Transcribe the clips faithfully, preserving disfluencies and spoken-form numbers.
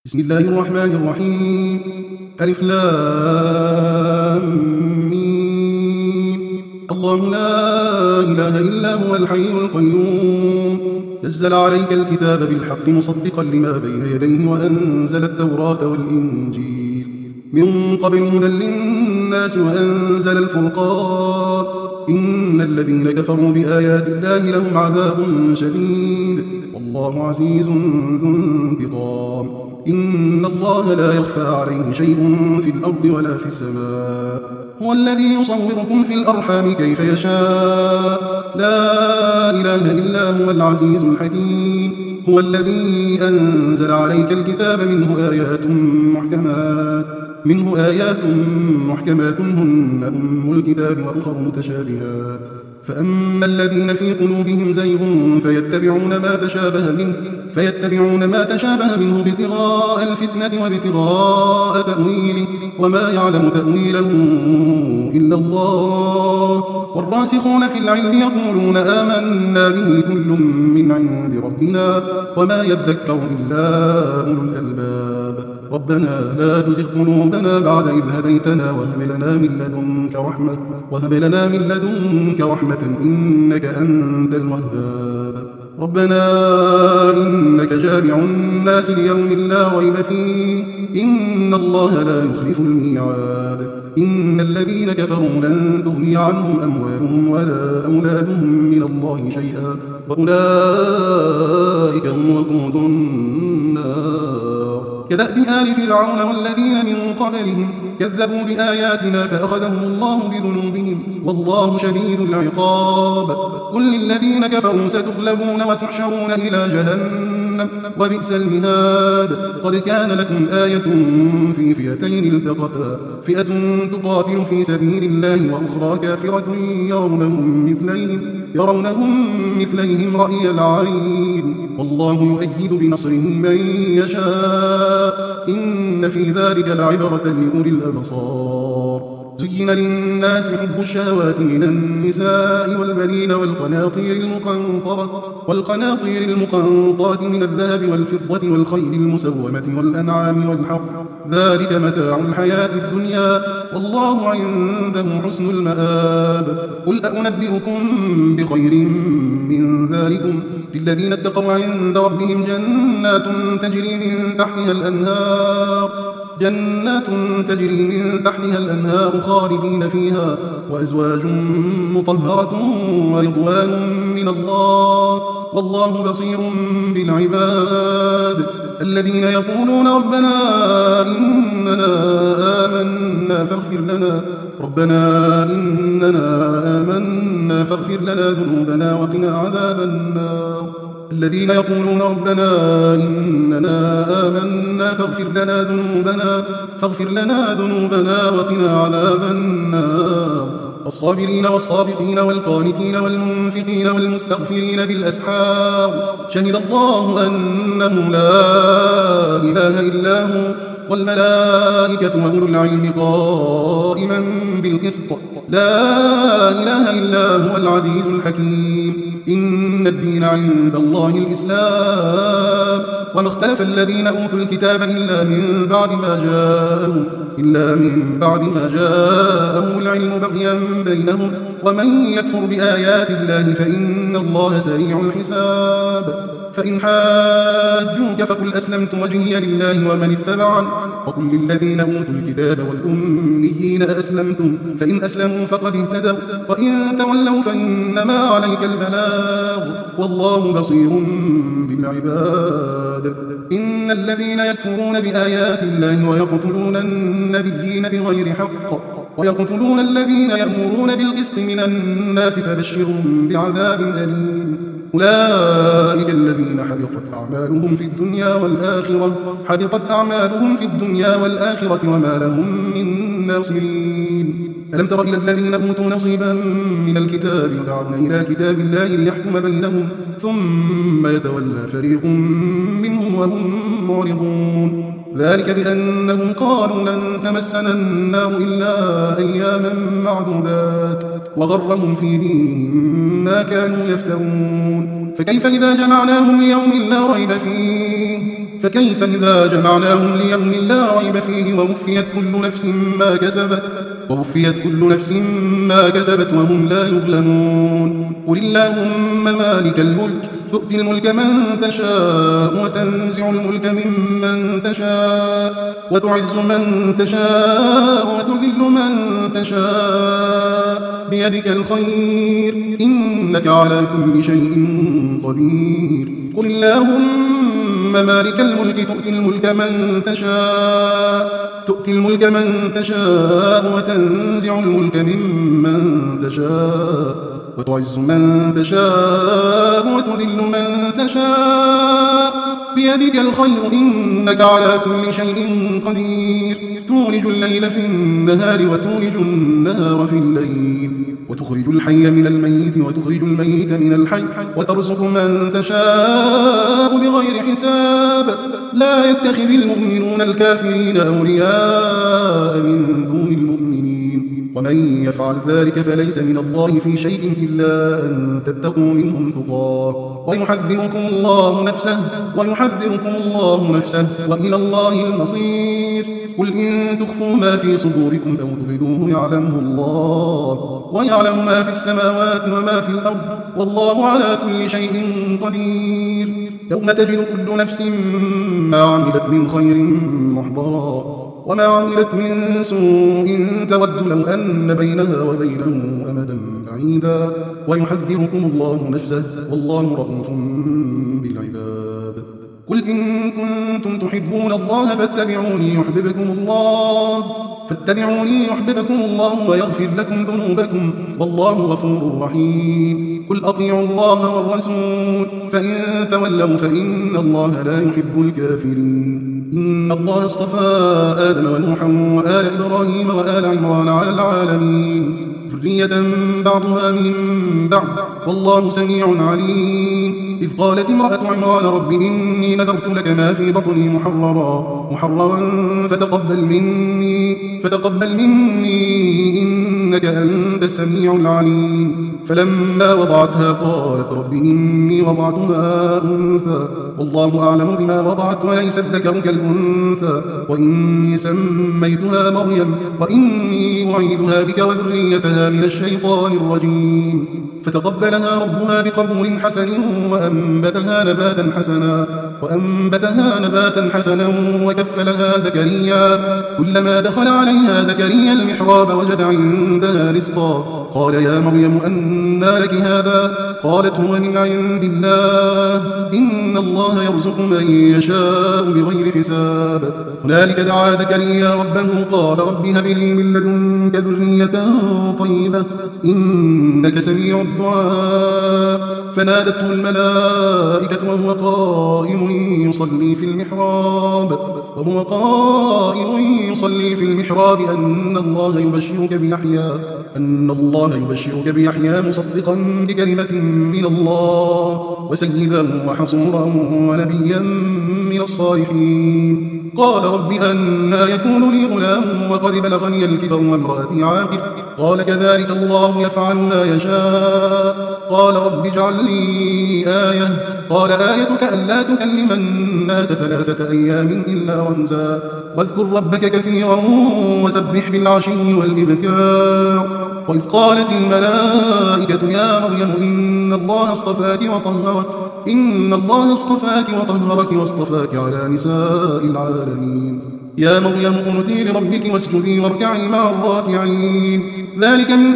بسم الله الرحمن الرحيم. ألف لام ميم. الله لا إله إلا هو الحي القيوم نزل عليك الكتاب بالحق مصدقا لما بين يديه وأنزل التوراة والإنجيل من قبل هدى للناس وأنزل الفرقان إن الذين كفروا بآيات الله لهم عذاب شديد والله عزيز ذو انتقام. إن الله لا يخفى عليه شيء في الأرض ولا في السماء هو الذي يصوركم في الأرحام كيف يشاء لا إله إلا هو العزيز الحكيم. هو الذي أنزل عليك الكتاب منه آيات محكمات منه آيات محكمات هن أم الكتاب وأخر متشابهات فأما الذين في قلوبهم زيغ فيتبعون ما تشابه منه فيتبعون ما تشابه منه ابتغاء الفتنة وابتغاء تأويله وما يعلم تأويله إلا الله والراسخون في العلم يقولون آمنا به كل من عند ربنا وما يذكر إلا أولو الألباب. ربنا لا تزغ قلوبنا بعد إذ هديتنا وهب لنا من لدنك رحمة وهب لنا من لدنك رحمة إنك أنت الوهاب. ربنا إنك جامع الناس ليوم لا ريب فيه إن الله لا يخلف الميعاد. إن الذين كفروا لن تغني عنهم أموالهم ولا أولادهم من الله شيئا وأولئك هم وقود النار. كدأب آل فرعون والذين من قبلهم كذبوا بآياتنا فأخذهم الله بذنوبهم والله شديد العقاب. قل للذين كفروا ستغلبون وتحشرون إلى جهنم وبئس المهاد. قد كان لكم آية في فئتين التقتا فئة تقاتل في سبيل الله وأخرى كافرة يرونهم مثليهم يرونهم مثليهم رأي العين والله يؤيد بنصره من يشاء إن في ذلك لعبرة لأولي الأبصار. زين للناس حب الشهوات من النساء والبنين والقناطير المقنطرة والقناطير المقنطرة من الذهب والفضة والخيل المسومة والأنعام والحرث ذلك متاع الحياة الدنيا والله عنده حسن المآب. قل أنبئكم بخير من ذلكم للذين اتقوا عند ربهم جنات تجري من تحتها الأنهار جنات تجري من تحتها الأنهار خالدين فيها وأزواج مطهرة ورضوان من الله والله بصير بالعباد. الذين يقولون ربنا إننا آمنا فاغفر لنا ربنا إننا آمنا فاغفر لنا ذنوبنا وقنا عذاب النار. الذين يقولون ربنا إننا آمنا فاغفر لنا ذنوبنا فاغفر لنا ذنوبنا وقنا عذاب النار. الصابرين والصابرين والقانتين والمنفقين والمستغفرين بالأسحار شهد الله أنه لا إله إلا هو والملائكة وأولو العلم قائما بالقسط لا إله إلا هو العزيز الحكيم. إن الدين عند الله الإسلام وما اختلف الذين أوتوا الكتاب إلا من بعد ما جاءهم إلا من بعد ما جاءهم العلم بغيا بينهم ومن يكفر بآيات الله فإن الله سريع الحساب. فإن حاجوك فقل أسلمت وجهي لله ومن اتبعني وقل للذين أوتوا الكتاب والأميين أسلمتم فإن أسلموا فقد اهتدوا وإن تولوا فإنما عليك البلاغ والله بصير بالعباد. إن الذين يكفرون بآيات الله ويقتلون النبيين بغير حق ويقتلون الذين يأمرون بالقسط من الناس فبشرهم بعذاب أليم. أولئك الذين حبطت أعمالهم في الدنيا والآخرة حبطت أعمالهم في الدنيا والآخرة وما لهم من ناصرين. ألم تر إلى الذين أوتوا نصيبا من الكتاب يدعون إلى كتاب الله ليحكم بينهم ثم يتولى فريق منهم وهم معرضون. ذلك بأنهم قالوا لن تمسنا النار إلا أياما معدودات وغرهم في دينهم ما كانوا يفترون. فكيف إذا جمعناهم ليوم لا ريب فيه فكيف إذا جمعناهم ليوم لا ريب فيه ووفيت كل نفس ما كسبت ووفيت كل نفس ما كسبت وهم لا يظلمون قل اللهم مالك الملك تؤتي الملك من تشاء وتنزع الملك ممن تشاء وتعز من تشاء وتذل من تشاء بيدك الخير إنك على كل شيء قدير قل اللهم مالك الملك تؤتي الملك من تشاء تؤتي الملك من تشاء وتنزع الملك ممن تشاء وتعز من تشاء وتذل من تشاء بيدك الخير إنك على كل شيء قدير تولج الليل في النهار وتولج النهار في الليل وتخرج الحي من الميت وتخرج الميت من الحي وترزق من تشاء بغير حساب لا يتخذ المؤمنون الكافرين أولياء من دون المؤمنين ومن يفعل ذلك فليس من الله في شيء إلا أن تتقوا منهم تقاه ويحذركم الله نفسه ويحذركم الله نفسه وإلى الله المصير قل إن تخفوا ما في صدوركم أو تبدوه يعلمه الله ويعلم ما في السماوات وما في الأرض والله على كل شيء قدير يوم تجد كل نفس ما عملت من خير محضرا وما عملت من سوء تود لو أن بينها وبينه أمدا بعيدا ويحذركم الله نفسه والله رؤوف بالعباد قل إن كنتم تحبون الله فاتبعوني يحببكم الله فاتبعوني يحببكم الله ويغفر لكم ذنوبكم والله غفور رحيم قل أطيعوا الله والرسول فإن تولوا فإن الله لا يحب الكافرين إن الله اصطفى آدم ونوحا وآل إبراهيم وآل عمران على العالمين ذرية بعضها من بعض والله سميع عليم إذ قالت امرأة عمران رب إني نذرت لك ما في بطني محررا محررا فتقبل مني فتقبل مني إنك أنت السميع العليم فلما وضعتها قالت رب إني وضعتها أنثى والله أعلم بما وضعت وليس الذكر كالأنثى وإني سميتها مريم وإني أعيذها بك وذريتها من الشيطان الرجيم فتقبلها ربها بقبول حسن وأنبتها نباتا حسنا وأنبتها نباتا حسنا وكفلها زكريا كلما دخل عليها زكريا المحراب وجد عندها رزقا قال يا مريم أنى لك هذا قالت هو من عند الله إن الله يرزق من يشاء بغير حساب هنالك دعا زكريا ربه قال رب هب لي من لدنك ذرية طيبة إنك سميع الدعاء فنادته الملائكة وهو قائم يصلي في المحراب وهو قائم يصلي في المحراب أن الله يبشرك بيحيى أن الله يبشرك بيحيى مصدقا بكلمة من الله وسيدا وحصورا ونبيا من الصالحين قال رب أنى يكون لي غلام وقد بلغني الكبر وامرأتي عاقر قال كذلك الله يفعل ما يشاء قال رب اجعل لي آية قال آيتك ألا تكلم الناس ثلاثة أيام إلا رمزا واذكر ربك كثيرا وسبح بالعشي والإبكار وإذ قالت الملائكة يا مريم إن الله اصطفاك وطهرك إن الله اصطفاك وطهرك واصطفاك على نساء العالمين يا مريم اقنتي لربك واسجدي واركعي مع الراكعين ذلك من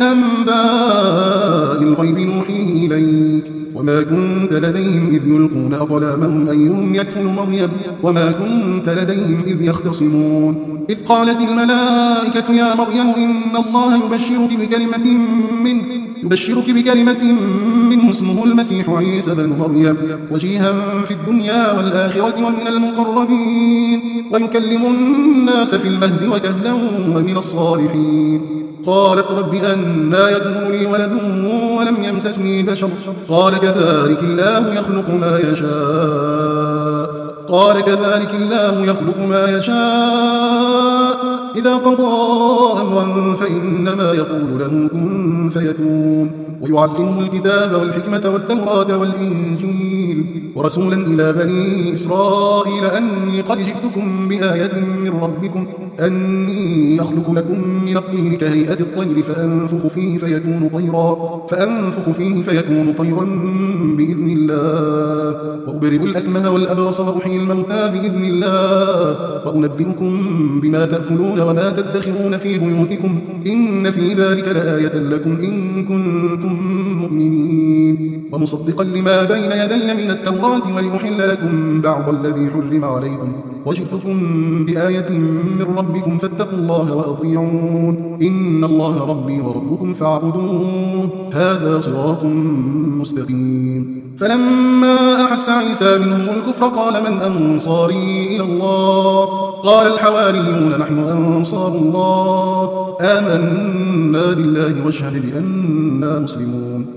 أنباء الغيب نوحيه إليك وما كنت لديهم إذ يلقون أقلامهم أيهم يكفل مريم وما كنت لديهم إذ يختصمون إذ قالت الملائكة يا مريم إن الله يبشرك بكلمة منه يبشرك بكلمة منه اسمه المسيح عيسى بن مريم وجيها في الدنيا والآخرة ومن المقربين ويكلم الناس في المهد وكهلا ومن الصالحين قالت رب أنى يكون لي ولد ولم يمسسني بشر قال كذلك الله يخلق ما يشاء قال كذلك الله يخلق ما يشاء إذا قضى أمرا فإنما يقول له كن فيكون ويعلمه الكتاب والحكمة والتوراة والإنجيل ورسولا إلى بني إسرائيل أني قد جئتكم بآية من ربكم أني أخلق لكم من الطين كهيئة الطير فأنفخ فيه فيكون طيرا فأنفخ فيه فيكون طيرا بإذن الله وأبرئ الأكمه والأبرص وأحيي الموتى بإذن الله وأنبئكم بما تأكلون وما تدخرون في بيوتكم إن في ذلك لآية لكم إن كنتم مؤمنين ومصدقا لما بين يدي من التوراة وليحل لكم بعض الذي حرم عليكم وجئتكم بآية من ربكم فاتقوا الله وأطيعون إن الله ربي وربكم فاعبدوه هذا صراط مستقيم فلما أحس عيسى منهم الكفر قال من أنصاري إلى الله قال الحواريون نحن أنصار الله آمنا بالله واشهد بأننا مسلمون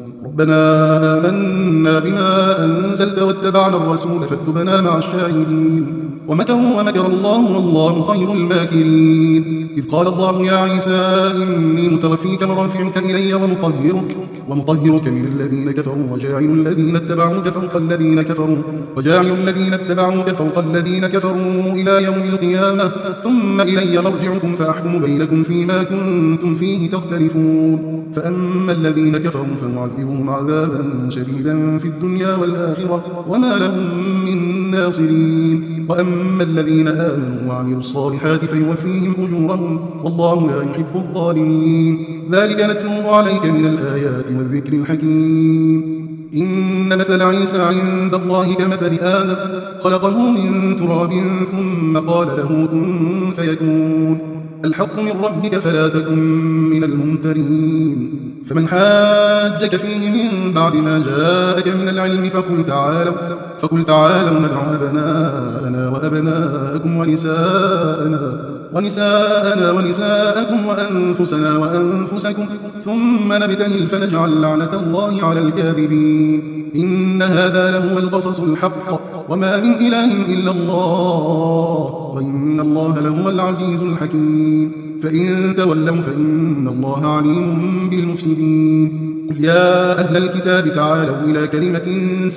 ربنا آمنا بما أنزلت واتبعنا الرسول فاكتبنا مع الشاهدين ومكروا ومكر الله والله خير الماكرين إذ قال الله يا عيسى إني متوفيك ورافعك إلي ومطهرك ومطهرك من الذين كفروا وجاعل الذين اتبعوك فوق الذين كفروا وجاعل الذين اتبعوك فوق الذين كفروا إلى يوم القيامة ثم إلي مرجعكم فأحكم بينكم فيما كنتم فيه تختلفون فأما الذين كفروا فنعذبهم عذابا شديدا في الدنيا والآخرة وما لهم من ناصرين وأما الذين آمنوا وعملوا الصالحات فيوفيهم أجورهم والله لا يحب الظالمين ذلك نتلوه عليك من الآيات والذكر الحكيم إن مثل عيسى عند الله كمثل آدم خلقه من تراب ثم قال له كن فيكون الحق من ربك فلا تكن من الممترين فمن حاجك فيه من بعد ما جاءك من العلم فقل تعالوا فقل تعالوا ندع أبناءنا وأبناءكم ونساءنا ونساءنا ونساءكم وأنفسنا وأنفسكم ثم نبتهل فنجعل لعنة الله على الكاذبين إن هذا لهو القصص الحق وما من إله إلا الله وإن الله لهو العزيز الحكيم فإن تولوا فإن الله عليم بالمفسدين قل يا أهل الكتاب تعالوا إلى كلمة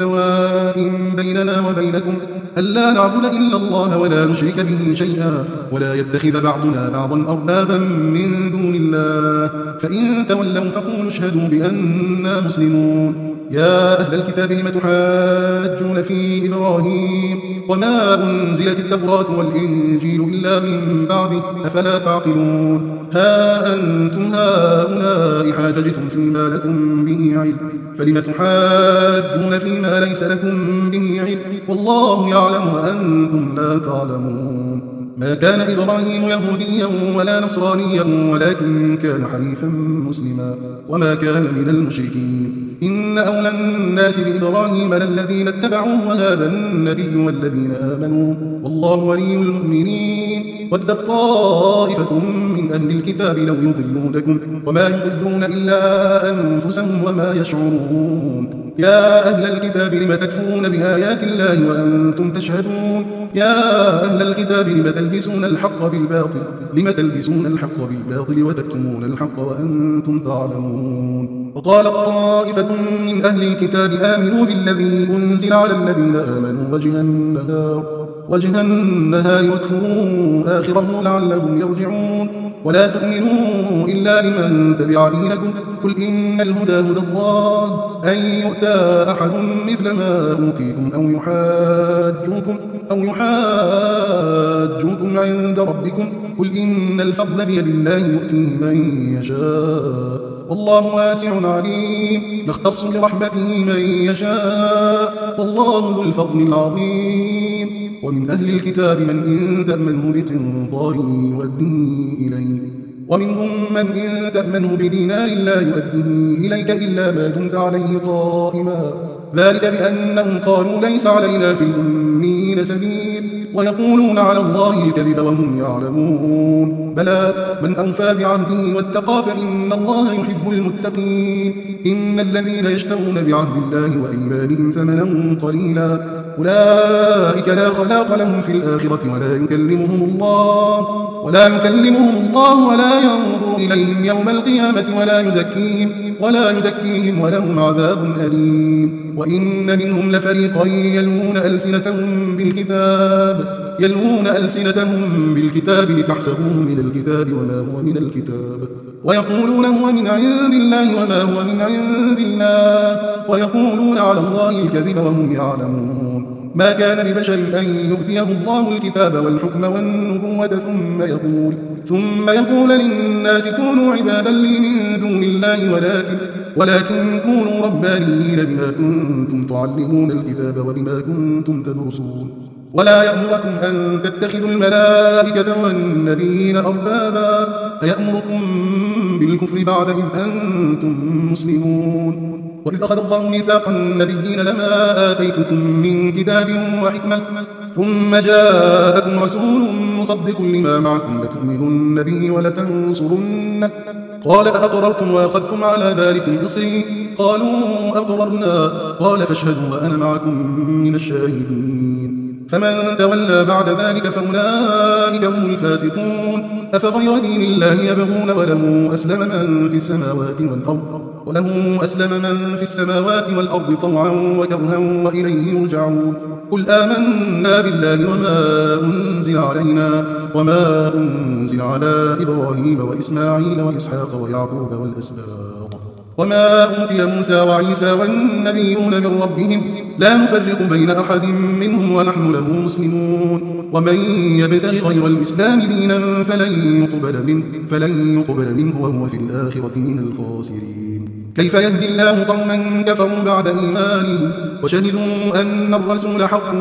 سواء بيننا وبينكم ألا نعبد إلا الله ولا نشرك به شيئا ولا يتخذ بعضنا بعضا أربابا من دون الله فإن تولوا فقولوا اشهدوا بأننا مسلمون يا أهل الكتاب لم تحاجون في إبراهيم وما أنزلت التوراة والإنجيل إلا من بعده أفلا تعقلون ها أنتم هؤلاء حاججتم فيما لكم به علم فلم تحاجون فيما ليس لكم به علم والله يعلم وأنتم لا تعلمون ما كان إبراهيم يهوديا ولا نصرانيا ولكن كان حنيفا مسلما وما كان من المشركين إن أولى الناس بإبراهيم للذين اتبعوه وهذا النبي والذين آمنوا والله ولي المؤمنين ودت طائفة من أهل الكتاب لو يضلونكم وما يضلون إلا أنفسهم وما يشعرون يا أهل الكتاب لم تكفرون بآيات الله وأنتم تشهدون يا أهل الكتاب لم تلبسون الحق بالباطل لم تلبسون الحق بالباطل وتكتمون الحق وأنتم تعلمون وقال طائفة من أهل الكتاب آمنوا بالذي أنزل على الذين آمنوا وجه النهار وجه النهار واكفروا آخره لعلهم يرجعون ولا تؤمنوا إلا لمن تبع دينكم قل إن الهدى هدى الله أن يؤتى أحد مثل ما أوتيتم أو يحاجوكم أو يحاجوكم عند ربكم قل إن الفضل بيد الله يؤتيه من يشاء والله واسع عليم يختص برحمته من يشاء والله ذو الفضل العظيم ومن أهل الكتاب من إن تأمنه بقنطار يؤديه إليك ومنهم من إن تأمنه بدينار لا يؤديه إليك إلا ما دمت عليه قائما ذلك بأنهم قالوا ليس علينا في الأمين سبيل ويقولون على الله الكذب وهم يعلمون بلى من أوفى بعهده واتقى فإن الله يحب المتقين إن الذين يشترون بعهد الله وأيمانهم ثمنا قليلا أولئك لا خلاق لهم في الآخرة ولا يكلمهم الله ولا يكلمهم الله ولا ينظر إليهم يوم القيامة ولا يزكيهم ولا يزكيهم ولهم عذاب أليم. وإن منهم لفريقا يلوون ألسنتهم بالكتاب يلوون ألسنتهم بالكتاب لتحسبوه من الكتاب وما هو من الكتاب ويقولون هو من عند الله وما هو من عند الله ويقولون على الله الكذب وهم يعلمون. ما كان لبشر أن يؤتيه الله الكتاب والحكم والنبوة ثم يقول ثم يقول للناس كونوا عبادا لي من دون الله ولكن ولكن كونوا ربانيين بما كنتم تعلمون الكتاب وبما كنتم تدرسون. ولا يأمركم أن تتخذوا الملائكة والنبيين أربابا أيأمركم بالكفر بعد إذ أنتم مسلمون. وإذ أخذ الله ميثاق النبيين لما آتيتكم من كتاب وحكمة ثم جاءكم رسول مصدق لما معكم لتؤمنن به ولتنصرنه قال أأقررتم وأخذتم على ذلكم إصري قالوا أقررنا قال فاشهدوا وأنا معكم من الشاهدين. فمن تولى بعد ذلك فأولئك هم الفاسقون. أفغير دين الله يبغون وله أسلم من في السماوات والأرض وله أسلم من في السماوات والأرض طوعا وكرها وإليه يرجعون. قل آمنا بالله وما أنزل علينا وما أنزل على إبراهيم وإسماعيل وإسحاق ويعقوب والأسباط وما أوتي موسى وعيسى والنبيون من ربهم لا نفرق بين أحد منهم ونحن له مسلمون. ومن يبتغي غير الإسلام دينا فلن يقبل منه فلن يقبل منه وهو في الآخرة من الخاسرين. كيف يهدي الله قوما كفروا بعد إيمانهم وشهدوا أن الرسول حق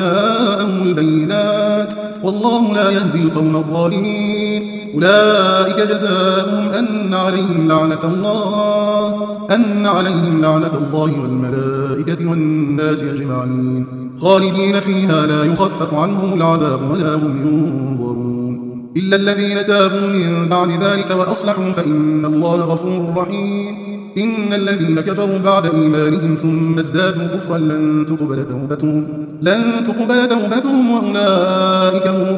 وجاءهم البينات والله لا يهدي القوم الظالمين. أولئك جزاؤهم أن عليهم لعنة الله أن عليهم لعنة الله والملائكة والناس أجمعين خالدين فيها لا يخفف عنهم العذاب ولا هم ينظرون إلا الذين تابوا من بعد ذلك وأصلحوا فإن الله غفور رحيم. إن الذين كفروا بعد إيمانهم ثم ازدادوا كفرا لن تقبل توبتهم لن تقبل توبتهم وأولئك هم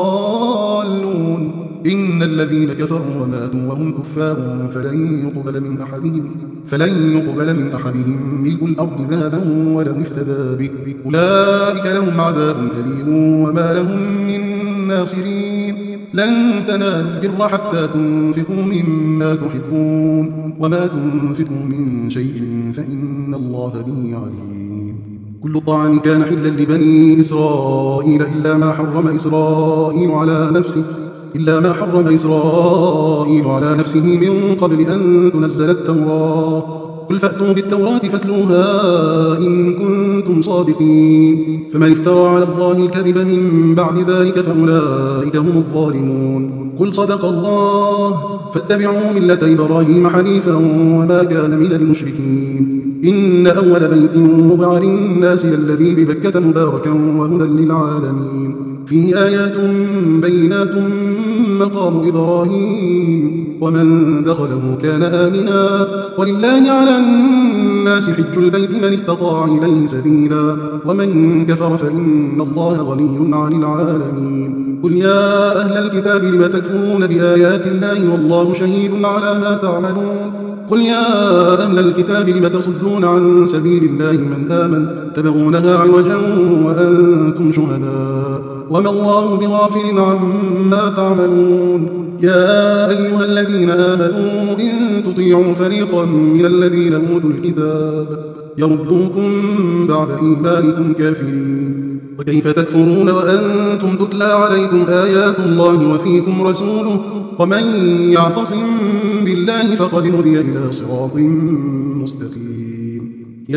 الضالون. إن الذين كفروا وماتوا وهم كفار فلن يقبل من أحدهم فلن يقبل من أحدهم ملء الأرض ذهبا ولو افتدى به أولئك لهم عذاب أليم وما لهم من ناصرين. لن تنالوا البر حتى تنفقوا مما تحبون وما تنفقوا من شيء فإن الله به عليم. كل طعام كان حلا لبني إسرائيل إلا ما حرم إسرائيل على نفسه إلا ما حرم إسرائيل على نفسه من قبل أن تنزل التوراة قل فأتوا بالتوراة فاتلوها إن كنتم صادقين. فمن افترى على الله الكذب من بعد ذلك فأولئك هم الظالمون. قل صدق الله فاتبعوا ملة إبراهيم حنيفا وما كان من المشركين. إن أول بيت وضع للناس الذي ببكة مباركا وهدى للعالمين فيه آيات بينات مقام إبراهيم ومن دخله كان آمنا ولله على الناس حج البيت من استطاع إليه سبيلا ومن كفر فإن الله غني عن العالمين. قل يا أهل الكتاب لم تكفرون بآيات الله والله شهيد على ما تعملون. قل يا أهل الكتاب لم تصدون عن سبيل الله من آمن تبغونها عوجا وأنتم شهداء وما الله بغافل عما تعملون. يا أيها الذين آمنوا إن تطيعوا فريقا من الذين أوتوا الكتاب يردوكم بعد إيمانكم كافرين. وكيف تكفرون وأنتم تتلى عليكم آيات الله وفيكم رسوله ومن يعتصم بالله فقد هدي إلى صراط مستقيم.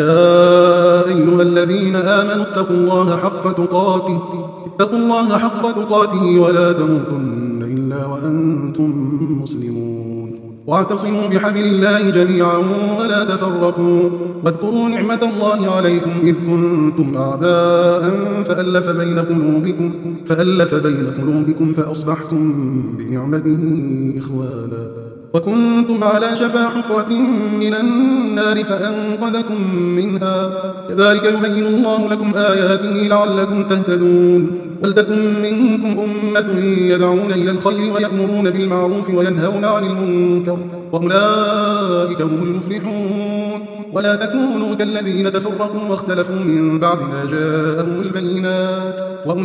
يا أيها الذين آمنوا اتقوا الله حق تقاته اتقوا الله حق تقاته ولا تموتن إلا وأنتم مسلمون. واعتصموا بحبل الله جميعا ولا تفرقوا واذكروا نعمة الله عليكم إذ كنتم أعداء فألف بين قلوبكم فألف بين قلوبكم فأصبحتم بنعمته إخوانا وكنتم على شفا حفرة من النار فأنقذكم منها كذلك يبين الله لكم آياته لعلكم تهتدون ولتكن منكم أمة يدعون إلى الخير ويأمرون بالمعروف وينهون عن المنكر وأولئك هم المفلحون ولا تكونوا كالذين تفرقوا واختلفوا من بعد ما جاءهم البينات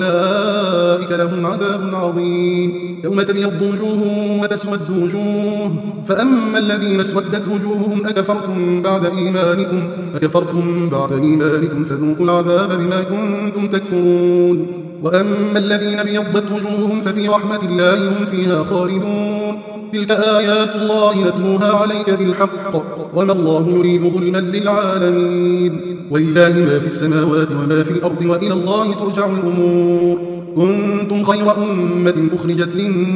وأولئك لهم عذاب عظيم يوم تبيض وجوه وتسود وجوه فأما الذين اسودت وجوههم أكفرتم بعد إيمانكم أكفرتم بعد إيمانكم فذوقوا العذاب بما كنتم تكفرون وأما الذين ابيضت وجوههم ففي رحمة الله هم فيها خالدون تلك آيات الله نتلوها عليك بالحق وما الله يريد ظلما للعالمين ولله ما في السماوات وما في الأرض وإلى الله ترجع الأمور كنتم خير أمة أخرجت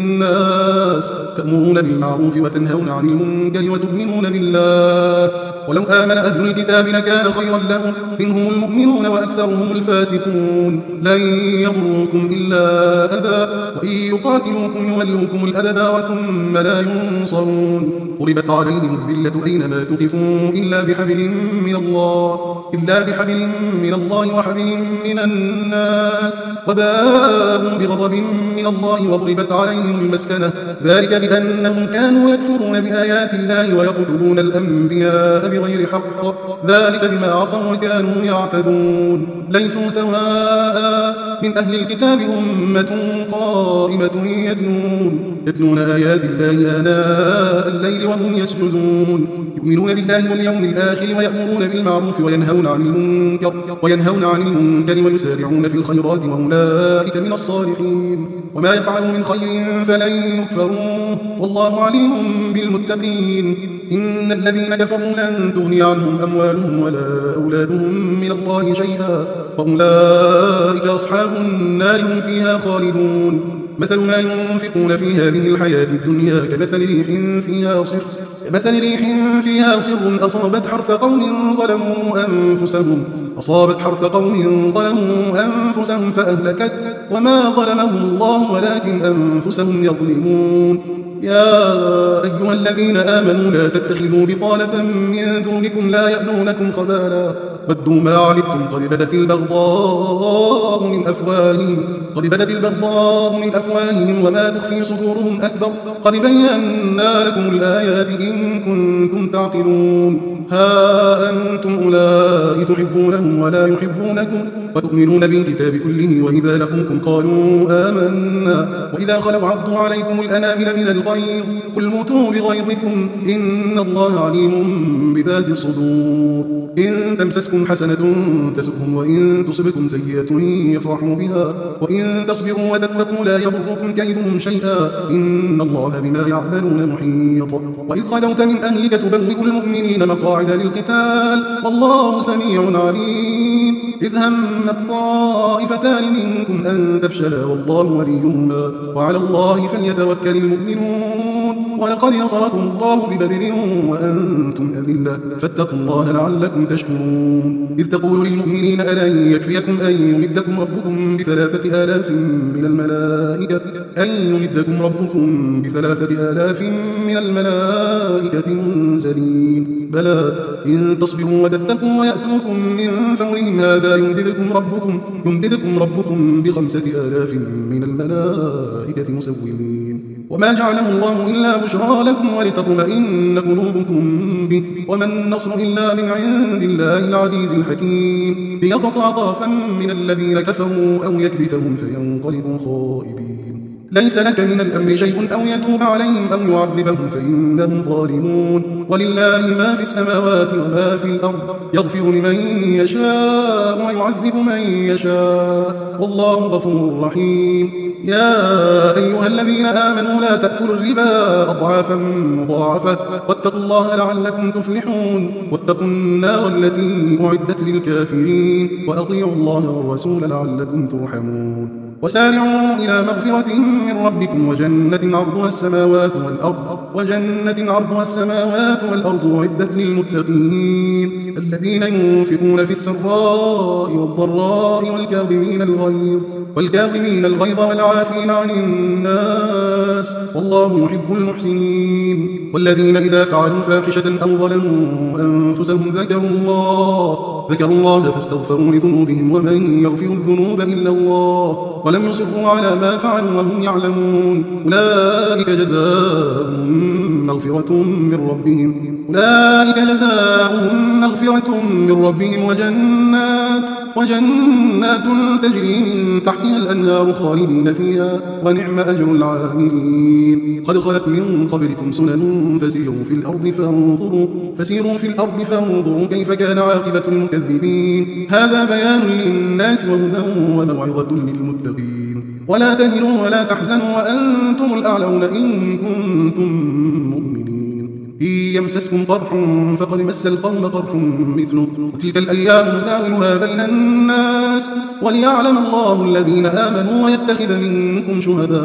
للناس تأمرون بالمعروف وتنهون عن المنكر وتؤمنون بالله ولو آمن أهل الكتاب لكان خيرا لهم منهم المؤمنون وأكثرهم الفاسقون لن يضروكم إلا أذى وإن يقاتلوكم يولوكم الأدبار ثم لا ينصرون ضربت عليهم الذلة أينما ثقفوا إلا بحبل من الله إلا بحبل من الله وحبل من الناس وباءوا بغضب من الله وضربت عليهم المسكنة ذلك بأنهم كانوا يكفرون بآيات الله ويقتلون الأنبياء بغير حق ذلك بما عصوا وكانوا يعتدون ليسوا سواء من أهل الكتاب أمة قائمة يتلون يتلون آيات الله آناء الليل وهم يسجدون يؤمنون بالله واليوم الآخر ويأمرون بالمعروف وينهون عن المنكر وينهون عن المنكر ويسارعون في الخيرات وأولئك من الصالحين وما يفعلوا من خير فلن يكفروه والله عليم بالمتقين إن الذين كفروا لن تغني عنهم أموالهم ولا أولادهم من الله شيئا وأولئك أصحاب النار هم فيها خالدون مثل ما ينفقون في هذه الحياة الدنيا كمثل ريح فيها صر كمثل ريح فيها صر أصابت حرث قوم ظلموا أنفسهم أصابت حرث قوم ظلموا أنفسهم فأهلكت وما ظلمهم الله ولكن أنفسهم يظلمون يا أيها الذين آمنوا لا تتخذوا بطانة من دونكم لا يألونكم خبالا ودوا ما عنتم قد بدت البغضاء من أفواههم قد بدت البغضاء من أفواههم وما تخفي صدورهم أكبر قد بينا لكم الآيات إن كنتم تعقلون ها أنتم أولئك تحبونهم ولا يحبونكم وتؤمنون بالكتاب كله وإذا لقوكم قالوا آمنا وإذا خلوا عضوا عليكم الأنامل من الغيظ قل موتوا بغيظكم إن الله عليم بذات الصدور إن تمسسكم حسنة تسؤهم وإن تصبكم سيئة يفرحوا بها وإن تصبروا وتتقوا لا يضركم كيدهم شيئا إن الله بما يعملون محيط وإذ غدوت من أهلك تبوئ المؤمنين مقاعد للقتال والله سميع عليم إذ هم الطائفتان منكم أن تفشلا والله وليهما وعلى الله فليتوكل المؤمنون ولقد نصركم الله ببدر وأنتم أذلة فاتقوا الله لعلكم تشكرون إذ تقول للمؤمنين ألن يكفيكم أن يمدكم ربكم بثلاثة آلاف من الملائكة أن يمدكم ربكم بثلاثة آلاف من الملائكة منزلين بلى إن تصبروا وتتقوا ويأتوكم من فورهم هذا يمددكم ربكم يمددكم ربكم بخمسة آلاف من الملائكة مسومين وما جعله الله إلا بشرى لكم ولتطمئن قلوبكم به وما النصر إلا من عند الله العزيز الحكيم ليقطع طرفا من الذين كفروا أو يكبتهم فينقلبوا خائبين ليس لك من الأمر شيء أو يتوب عليهم أو يعذبهم فإنهم ظالمون ولله ما في السماوات وما في الأرض يغفر لمن يشاء ويعذب من يشاء والله غفور رحيم يا أيها الذين آمنوا لا تأكلوا الربا أضعافا مضاعفة واتقوا الله لعلكم تفلحون واتقوا النار التي أعدت للكافرين وأطيعوا الله والرسول لعلكم ترحمون وسارعوا إلى مغفرة من ربكم وجنة عرضها السماوات والأرض وجنة عرضها السماوات والأرض أعدت للمتقين الذين ينفقون في السراء والضراء والكاظمين الغيظ والكاظمين الغيظ والعافين عن الناس والله يحب المحسنين والذين إذا فعلوا فاحشة أو ظلموا أنفسهم ذكروا الله ذكروا الله فاستغفروا لذنوبهم ومن يغفر الذنوب إلا الله ولم يصروا على ما فعلوا وهم يعلمون أولئك جزاؤهم مغفرة من ربهم أولئك جزاؤهم مغفرة من ربهم وجنات وجنات تجري من تحتها الأنهار خالدين فيها ونعم أجر العاملين قد خلت من قبلكم سنن فسيروا في الأرض فانظروا فسيروا في الأرض فانظروا كيف كان عاقبة المكذبين هذا بيان للناس وهدى وموعظة للمتقين ولا تهنوا ولا تحزنوا وأنتم الأعلون إن كنتم مؤمنين إن يمسسكم قرح فقد مس القوم قرح مثله وتلك الأيام نداولها بين الناس وليعلم الله الذين آمنوا ويتخذ منكم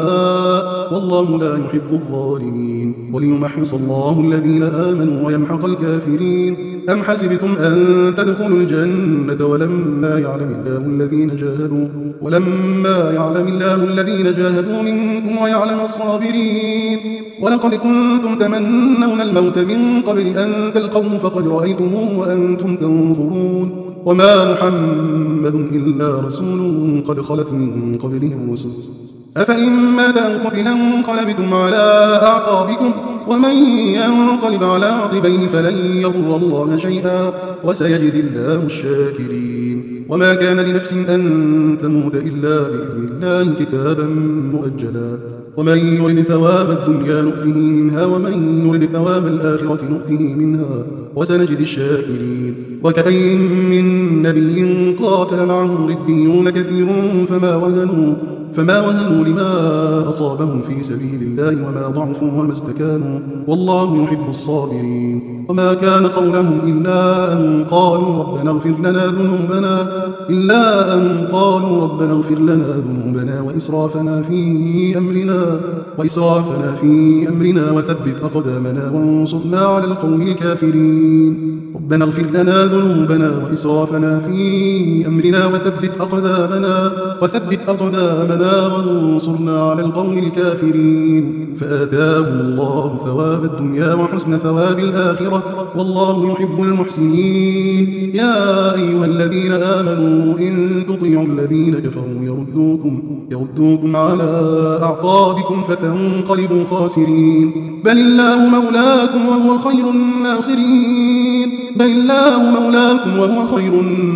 شهداء والله لا يحب الظالمين وليمحص الله الذين آمنوا ويمحق الكافرين أم حسبتم أن تدخلوا الجنة ولما يعلم الله الذين جاهدوا ولما يعلم الله الذين جاهدوا منكم ويعلم الصابرين ولقد كنتم تمنون الموت من قبل أن تلقوه فقد رأيتموه وأنتم تنظرون وما محمد إلا رسول قد خلت من قبله الرسل أفإن مات أو قتل انقلبتم على أعقابكم ومن ينقلب على عقبيه فلن يضر الله شيئا وسيجزي الله الشاكرين وما كان لنفس أن تموت إلا بإذن الله كتابا مؤجلا ومن يرد ثواب الدنيا نؤته منها ومن يرد ثواب الآخرة نؤته منها وسنجزي الشاكرين وكأين من نبي قاتل معه ربيون كثير فما وهنوا فما وهنوا لما أصابهم في سبيل الله وما ضعفوا وما استكانوا والله يحب الصابرين وما كان قولهم إلا أن قالوا ربنا اغفر لنا ذنوبنا إلا أن قالوا ربنا اغفر لنا ذنوبنا وإسرافنا في أمرنا وإسرافنا في أمرنا وثبت أقدامنا وانصرنا على القوم الكافرين ربنا اغفر لنا ذنوبنا وإسرافنا في أمرنا وثبت أقدامنا وثبت أقدامنا وانصرنا على القوم الكافرين فآتاهم الله ثواب الدنيا وحسن ثواب الآخرة والله يحب المحسنين يا أيها الذين آمنوا إن تطيعوا الذين كفروا يردوكم يردوكم على أعقابكم فتنقلبوا خاسرين بل الله مولاكم وهو خير الناصرين بل الله مولاكم وهو خير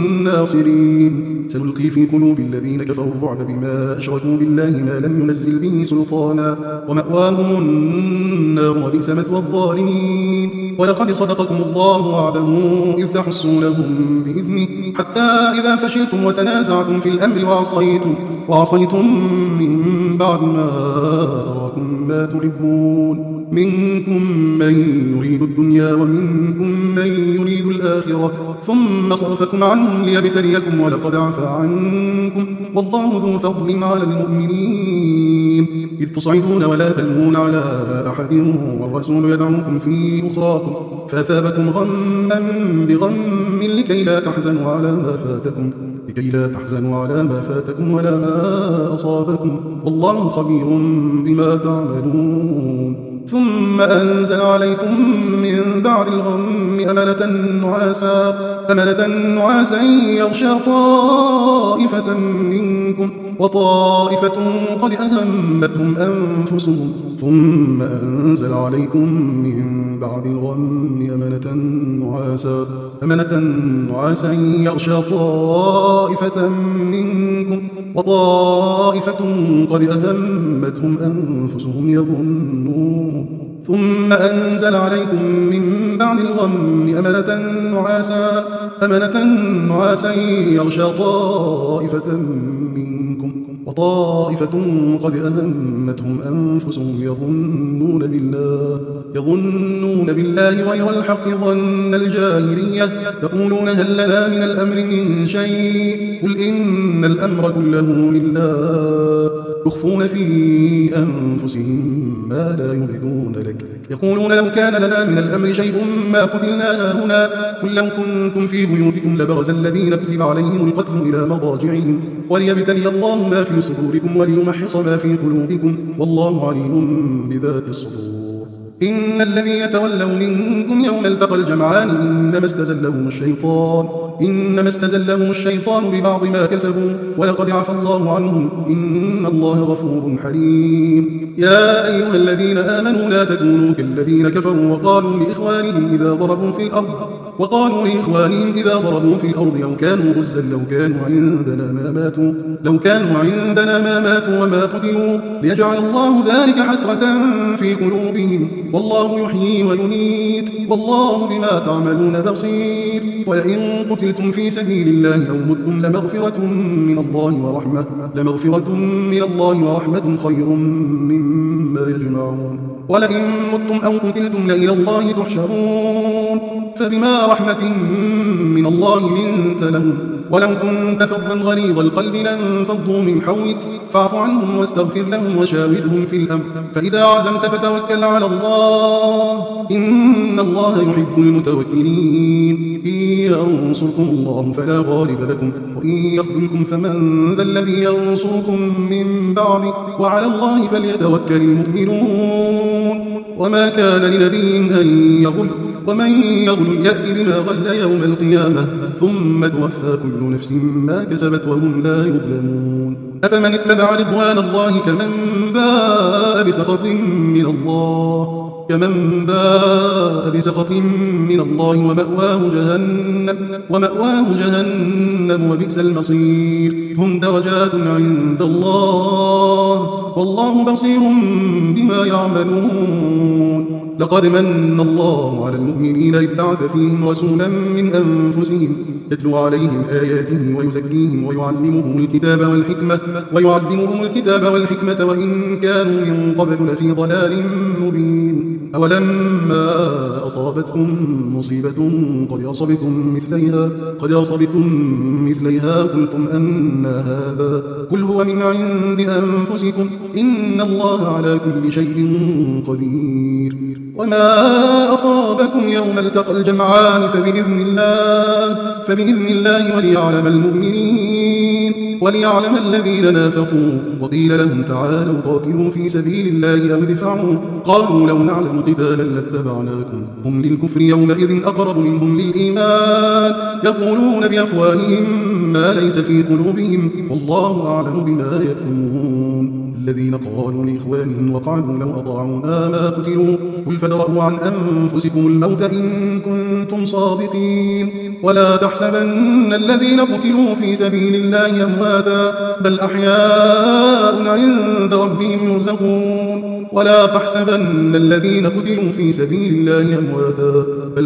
الناصرين سنلقي في قلوب الذين كفروا الرعب بما أشركوا بالله ما لم ينزل به سلطانا ومأواهم النار وبئس مثوى الظالمين ولقد صدقكم الله وعده إذ تحسونهم بإذنه حتى إذا فشلتم وتنازعتم في الأمر وعصيتم, وعصيتم من بعد ما أراكم ما تحبون منكم من يريد الدنيا ومنكم من يريد الآخرة ثم صرفكم عنهم ليبتليكم ولقد عفا عنكم والله ذو فضل على المؤمنين إذ تصعدون ولا تلوون على أحد والرسول يدعوكم في أخراكم فأثابكم غما بغم لكي لا تحزنوا على ما فاتكم لكي لا تحزنوا على ما فاتكم ولا ما أصابكم والله خبير بما تعملون ثم أنزل عليكم من بعد الغم أمنة نعاسا أمنة نعاسا يغشى طائفة منكم وطائفة قد أهمتهم أنفسهم ثم أنزل عليكم من بعد الغم أمنة نعاسا أمنة نعاسا يغشى طائفة منكم وطائفة قد أهمتهم أنفسهم يظنون ثم أنزل عليكم من بعد الغم أمنة نعاسا أمنة نعاسا يغشى طائفة منكم وطائفة قد أهمتهم أنفسهم يظنون بالله يظنون بالله غير الحق ظن الجاهلية يقولون هل لنا من الأمر من شيء قل إن الأمر كله لله يخفون في أنفسهم ما لا يبدون لك يقولون لو كان لنا من الأمر شيء ما قتلنا هنا قل لو كنتم في بيوتكم لبرز الذين كتب عليهم القتل إلى مضاجعهم وليبتلي الله ما في صدوركم وليمحص ما في قلوبكم والله عليم بذات الصدور إن الذين يتولوا منكم يوم التقى الجمعان إنما استزلهم الشيطان إنما استزلهم الشيطان ببعض ما كسبوا ولقد عفى الله عنهم إن الله غفور حليم يا أيها الذين آمنوا لا تكونوا كالذين كفروا وقالوا لإخوانهم إذا ضربوا في الأرض وقالوا لإخوانهم إذا ضربوا في الأرض لو كانوا غزا لو كانوا عندنا ما ماتوا لو كانوا عندنا ما ماتوا وما قتلوا ليجعل الله ذلك حسرة في قلوبهم والله يحيي ويميت والله بما تعملون بصير ولئن قتلتم في سبيل الله أو متم لمغفرة من الله ورحمة لمغفرة من الله ورحمة خير مما يجمعون ولئن متم أو قتلتم لإلى الله تحشرون فبما رحمة من الله لنت لهم ولو كنت فظا غليظ القلب لانفضوا من حولك فاعف عنهم واستغفر لهم وشاورهم في الأمر فإذا عزمت فتوكل على الله إن الله يحب المتوكلين إن ينصركم الله فلا غالب لكم وإن يخذلكم فمن ذا الذي ينصركم من بعده وعلى الله فليتوكل المؤمنون وما كان لنبي أن يغل ومن يغل يأتي بما غل يوم القيامة ثم توفى كل نفس ما كسبت وهم لا يظلمون أفمن اتبع رضوان الله كمن باء بسخط من الله كمن باء بسخط من الله ومأواه جهنم ومأواه جهنم وبئس المصير هم درجات عند الله والله بصير بما يعملون لقد من الله على المؤمنين إذ بعث فيهم رسولا من أنفسهم يتلو عليهم آياته ويزكيهم ويعلمهم الكتاب والحكمة ويعلمهم الكتاب والحكمة وإن كانوا من قبل لفي ضلال مبين أولما أصابتكم مصيبة قد أصبتم مثليها قد أصبتم مثليها قلتم أن هذا قل هو من عند أنفسكم إن الله على كل شيء قدير وما أصابكم يوم التقى الجمعان فبإذن الله فبإذن الله وليعلم المؤمنين وليعلم الذين نافقوا وقيل لهم تعالوا قاتلوا في سبيل الله أو ادفعوا قالوا لو نعلم قتالا لاتبعناكم هم للكفر يومئذ أقرب منهم للإيمان يقولون بأفواههم ما ليس في قلوبهم والله أعلم بما يكتمون الذين قالوا لإخوانهم وقعدوا لو أطاعونا ما قتلوا قل فادرءوا عن أنفسكم الموت إن كنتم صادقين ولا تحسبن الذين قتلوا في سبيل الله أمواتا بل أحياء عند ربهم يرزقون ولا تحسبن الذين قتلوا في سبيل الله أمواتا بل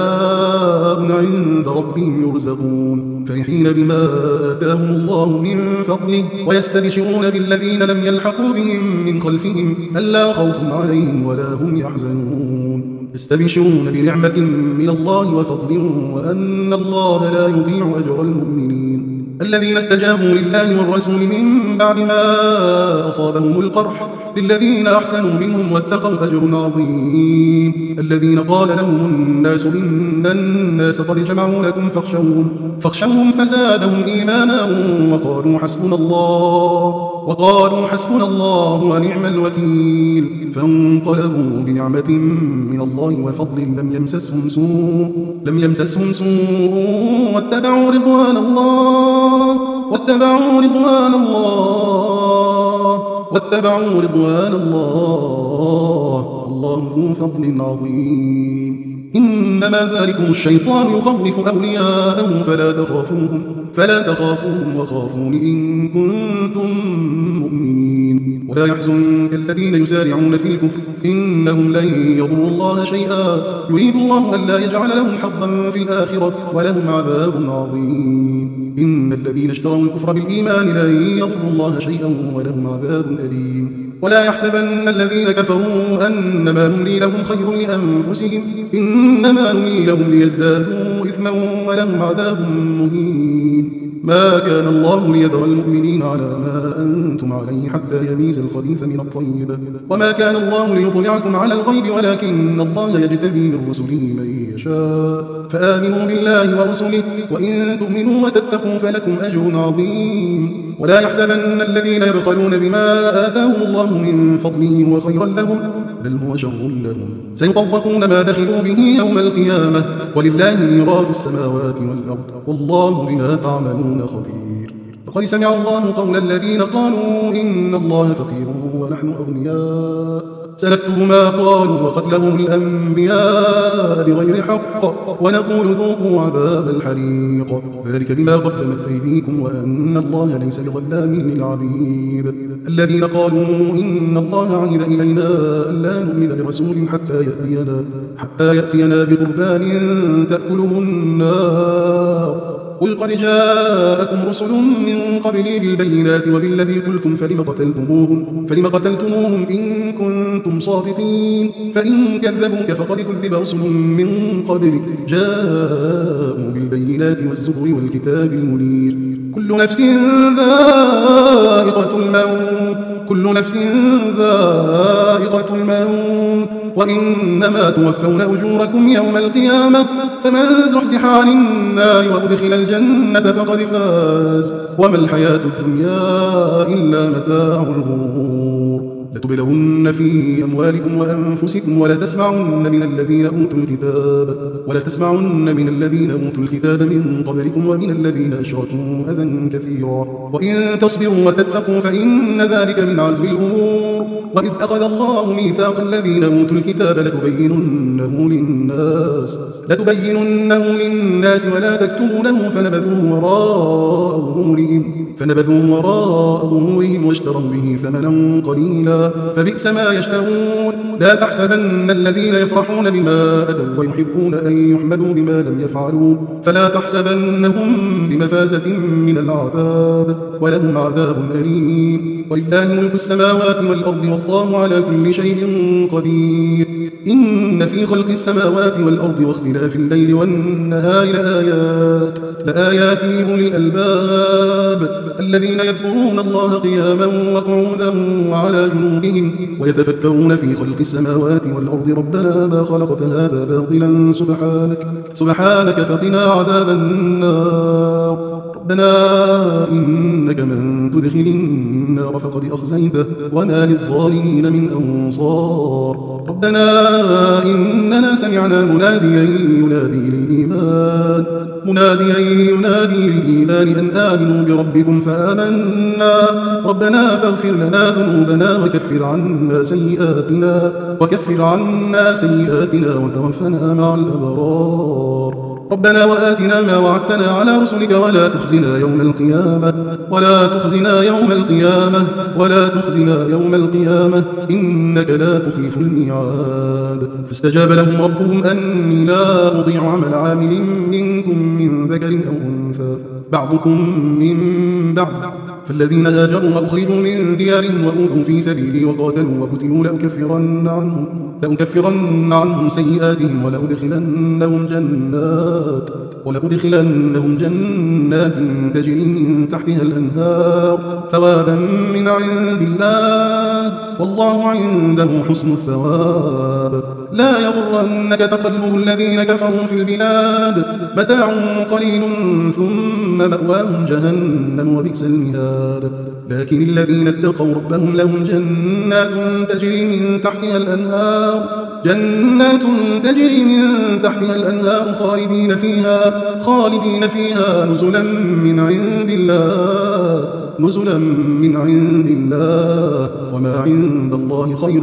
أحياء عند ربهم يرزقون فرحين بما آتاهم الله من فضله ويستبشرون بالذين لم يلحقوا بهم من خلفهم ألا خوف عليهم ولا هم يحزنون يستبشرون بنعمة من الله وفضل وأن الله لا يضيع أجر المؤمنين الذين استجابوا لله والرسول من بعد ما أصابهم القرح للذين أحسنوا منهم واتقوا أجر عظيم الذين قال لهم الناس إن الناس قد جمعوا لكم فاخشوهم فاخشوهم فزادهم إيمانا وقالوا حسبنا الله وقالوا حسبنا الله ونعم الوكيل فانقلبوا بنعمة من الله وفضل لم يمسسهم سوء لم يمسسهم سوء واتبعوا رضوان الله واتبعوا رضوان الله واتبعوا رضوان الله الله ذو فضل عظيم إنما ذلكم الشيطان يخوف أولياءه فلا تخافوهم فلا تخافوهم وخافون إن كنتم مؤمنين ولا يحزنك الذين يسارعون في الكفر إنهم لن يضروا الله شيئا يريد الله ألا يجعل لهم حظا في الآخرة ولهم عذاب عظيم إن الذين اشتروا الكفر بالإيمان لن يضروا الله شيئا ولهم عذاب أليم ولا يحسبن الذين كفروا أنما نملي لهم خير لأنفسهم إنما نملي لهم ليزدادوا إثما ولهم عذاب مهين ما كان الله ليذر المؤمنين على ما أنتم عليه حتى يميز الخبيث من الطيب وما كان الله ليطلعكم على الغيب ولكن الله يجتبي من رسله من يشاء فآمنوا بالله ورسله وإن تؤمنوا وتتقوا فلكم أجر عظيم ولا يحسبن الذين يبخلون بما آتاهم الله من فضله وخيرا لهم بل هو شر لهم سيطوقون ما بخلوا به يوم القيامة ولله ميراث السماوات والأرض والله بما تعملون خبير لقد سمع الله قول الذين قالوا إن الله فقير ونحن أغنياء سنكتب ما قالوا وقتلهم الأنبياء بغير حق ونقول ذوقوا عذاب الحريق ذلك بما قدمت أيديكم وأن الله ليس بظلام للعبيد الذين قالوا إن الله عهد إلينا ألا نؤمن برسول حتى يأتينا, حتى يأتينا بقربان تأكله النار قل قد جاءكم رسل من قبلي بالبينات وبالذي قلتم فلم قتلتموهم, فلم قتلتموهم إن كنتم صادقين فإن كذبوك فقد كذب رسل من قبلك جاءوا بالبينات والزبر والكتاب المنير كل نفس ذائقة الموت كل نفس ذائقة الموت وإنما توفون أجوركم يوم القيامة فمن زحزح عن النار وأدخل الجنة فقد فاز وما الحياة الدنيا إلا متاع الغرور لتبلون في أموالكم وأنفسكم ولا تسمعن من الذين أوتوا الكتاب ولا تسمعن من الذين أوتوا الكتاب من قبلكم ومن الذين أشركوا أذى كثيرا وإن تصبروا وتتقوا فإن ذلك من عزم الأمور وإذ أخذ الله ميثاق الذين أوتوا الكتاب لتبيننه للناس لتبيننه للناس ولا تكتمونه فنبذوه وراء ظهورهم فنبذوه وراء ظهورهم واشتروا به ثمنا قليلا فبئس ما يشترون لا تحسبن الذين يفرحون بما أتوا ويحبون أن يحمدوا بما لم يفعلوا فلا تحسبنهم بمفازة من العذاب ولهم عذاب أليم ولله ملك السماوات والأرض والله على كل شيء قدير إن في خلق السماوات والأرض واختلاف الليل والنهار لآيات لآيات لأولي الألباب الذين يذكرون الله قياما وقعودا وعلى جنوبهم ويتفكرون في خلق السماوات والأرض ربنا ما خلقت هذا باطلا سبحانك سبحانك فقنا عذاب النار ربنا إنك من تدخل النار فقد أخزيته وما للظالمين من أنصار ربنا إننا سمعنا مناديا ينادي للإيمان مناديا ينادي للإيمان أن آمنوا بربكم فآمنا ربنا فاغفر لنا ذنوبنا وكفر عنا سيئاتنا وكفر عنا سيئاتنا وتوفنا مع الأبرار ربنا وآتنا ما وعدتنا على رسلك ولا تخزنا يوم القيامة ولا تخزنا يوم القيامة ولا تخزنا يوم القيامة إنك لا تخلف الميعاد فاستجاب لهم ربهم أني لا أضيع عمل عامل منكم من ذكر أو أنثى بعضكم من بعض فالذين هاجروا وأخرجوا من ديارهم وأوذوا في سبيلي وقاتلوا وقتلوا لأكفرن عنهم لأكفرن عنهم سيئاتهم ولأدخلنهم جنات ولأدخلنهم جنات تجري من تحتها الأنهار ثوابا من عند الله والله عنده حسن الثواب لا يغرنك تقلب الذين كفروا في البلاد متاع قليل ثم مأواهم جهنم وبئس المهاد لكن الذين اتقوا ربهم لهم جنات تجري من تحتها الأنهار جنات تجري من تحتها الأنهار خالدين فيها خالدين فيها نزلا من عند الله نزلا من عند الله وما عند الله خير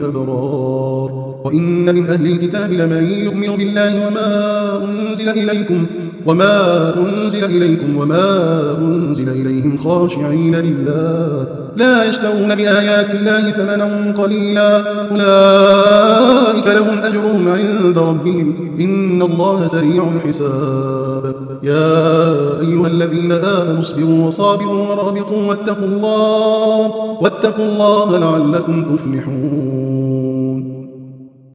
للأبرار وإن من أهل الكتاب لمن يؤمن بالله وما أنزل إليكم وما أنزل إليكم وما أنزل إليهم خاشعين لله لا يشترون بآيات الله ثمنا قليلا أولئك لهم أجرهم عند ربهم إن الله سريع الحساب يا أيها الذين آمنوا اصبروا وصابروا ورابطوا واتقوا الله واتقوا الله لعلكم تفلحون